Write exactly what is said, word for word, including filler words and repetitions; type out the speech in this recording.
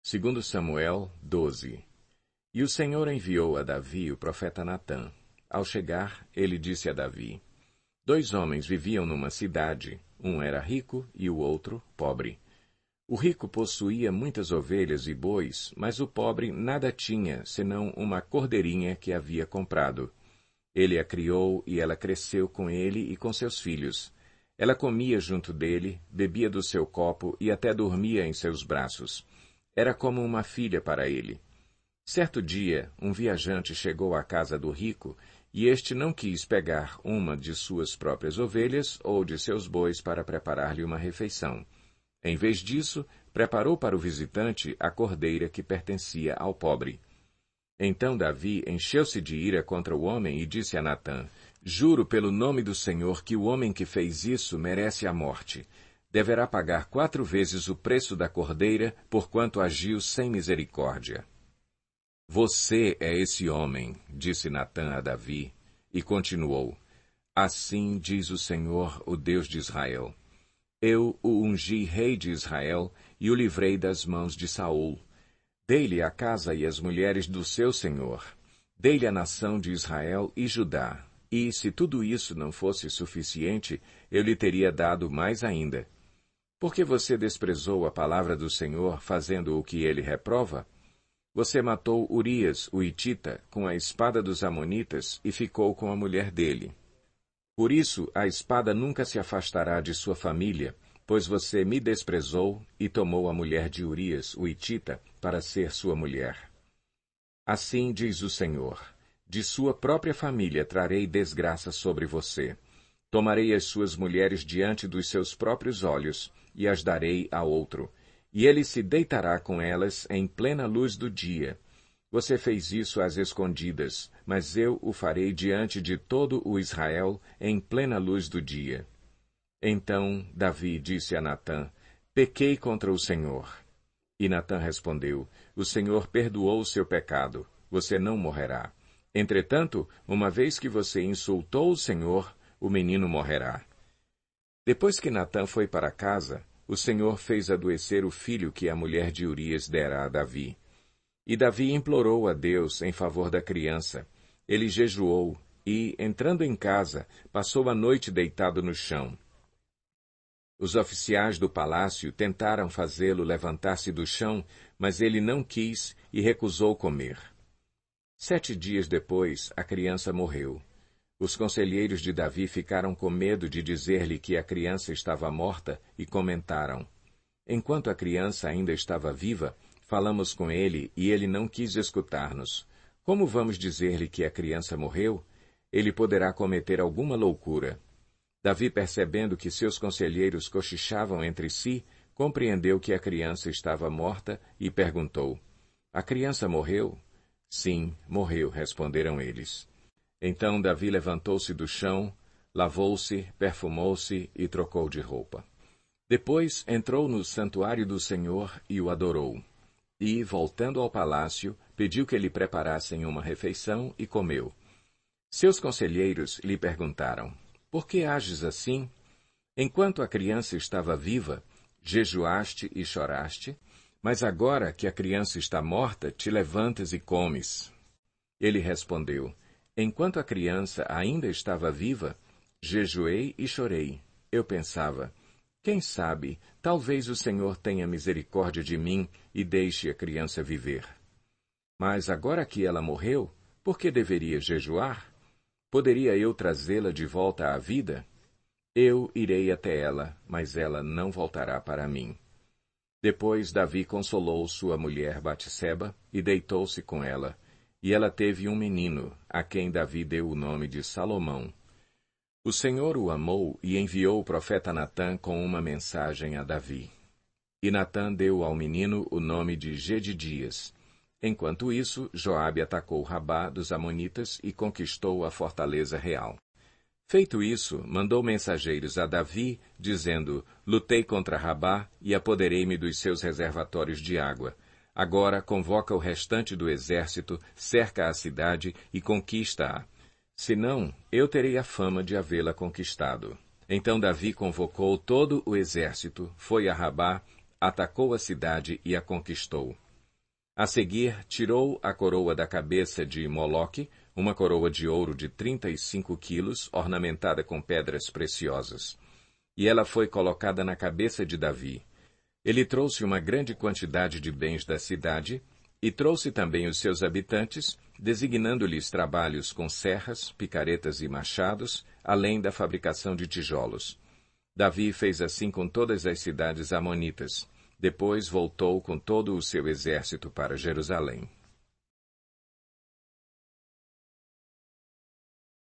Segundo Samuel doze. E o Senhor enviou a Davi o profeta Natã. Ao chegar, ele disse a Davi: Dois homens viviam numa cidade, um era rico e o outro pobre. O rico possuía muitas ovelhas e bois, mas o pobre nada tinha, senão uma cordeirinha que havia comprado. Ele a criou e ela cresceu com ele e com seus filhos. Ela comia junto dele, bebia do seu copo e até dormia em seus braços. Era como uma filha para ele. Certo dia, um viajante chegou à casa do rico e este não quis pegar uma de suas próprias ovelhas ou de seus bois para preparar-lhe uma refeição. Em vez disso, preparou para o visitante a cordeira que pertencia ao pobre. Então Davi encheu-se de ira contra o homem e disse a Natã: Juro pelo nome do Senhor que o homem que fez isso merece a morte. Deverá pagar quatro vezes o preço da cordeira, porquanto agiu sem misericórdia. Você é esse homem, disse Natã a Davi, e continuou: Assim diz o Senhor, o Deus de Israel. Eu o ungi rei de Israel e o livrei das mãos de Saul. Dei-lhe a casa e as mulheres do seu senhor. Dei-lhe a nação de Israel e Judá. E, se tudo isso não fosse suficiente, eu lhe teria dado mais ainda. Porque você desprezou a palavra do Senhor, fazendo o que ele reprova? Você matou Urias, o hitita, com a espada dos amonitas e ficou com a mulher dele. Por isso, a espada nunca se afastará de sua família, pois você me desprezou e tomou a mulher de Urias, o hitita, para ser sua mulher. Assim diz o Senhor: de sua própria família trarei desgraça sobre você. Tomarei as suas mulheres diante dos seus próprios olhos e as darei a outro, e ele se deitará com elas em plena luz do dia. Você fez isso às escondidas, mas eu o farei diante de todo o Israel em plena luz do dia. Então Davi disse a Natã: Pequei contra o Senhor. E Natã respondeu: O Senhor perdoou o seu pecado. Você não morrerá. Entretanto, uma vez que você insultou o Senhor, o menino morrerá. Depois que Natã foi para casa, o Senhor fez adoecer o filho que a mulher de Urias dera a Davi. E Davi implorou a Deus em favor da criança. Ele jejuou e, entrando em casa, passou a noite deitado no chão. Os oficiais do palácio tentaram fazê-lo levantar-se do chão, mas ele não quis e recusou comer. Sete dias depois, a criança morreu. Os conselheiros de Davi ficaram com medo de dizer-lhe que a criança estava morta e comentaram: Enquanto a criança ainda estava viva, falamos com ele e ele não quis escutar-nos. Como vamos dizer-lhe que a criança morreu? Ele poderá cometer alguma loucura. Davi, percebendo que seus conselheiros cochichavam entre si, compreendeu que a criança estava morta e perguntou: A criança morreu? Sim, morreu, responderam eles. Então Davi levantou-se do chão, lavou-se, perfumou-se e trocou de roupa. Depois entrou no santuário do Senhor e o adorou. E, voltando ao palácio, pediu que lhe preparassem uma refeição e comeu. Seus conselheiros lhe perguntaram: Por que ages assim? Enquanto a criança estava viva, jejuaste e choraste, mas agora que a criança está morta, te levantas e comes. Ele respondeu: Enquanto a criança ainda estava viva, jejuei e chorei. Eu pensava: Quem sabe, talvez o Senhor tenha misericórdia de mim e deixe a criança viver. Mas agora que ela morreu, por que deveria jejuar? Poderia eu trazê-la de volta à vida? Eu irei até ela, mas ela não voltará para mim. Depois Davi consolou sua mulher Batseba e deitou-se com ela, e ela teve um menino, a quem Davi deu o nome de Salomão. O Senhor o amou e enviou o profeta Natã com uma mensagem a Davi. E Natã deu ao menino o nome de Gedidias. Enquanto isso, Joabe atacou Rabá dos Amonitas e conquistou a fortaleza real. Feito isso, mandou mensageiros a Davi, dizendo: Lutei contra Rabá e apoderei-me dos seus reservatórios de água. Agora convoca o restante do exército, cerca a cidade e conquista-a. Senão, eu terei a fama de havê-la conquistado. Então Davi convocou todo o exército, foi a Rabá, atacou a cidade e a conquistou. A seguir, tirou a coroa da cabeça de Moloque, uma coroa de ouro de trinta e cinco quilos, ornamentada com pedras preciosas. E ela foi colocada na cabeça de Davi. Ele trouxe uma grande quantidade de bens da cidade, e trouxe também os seus habitantes, designando-lhes trabalhos com serras, picaretas e machados, além da fabricação de tijolos. Davi fez assim com todas as cidades amonitas. Depois voltou com todo o seu exército para Jerusalém.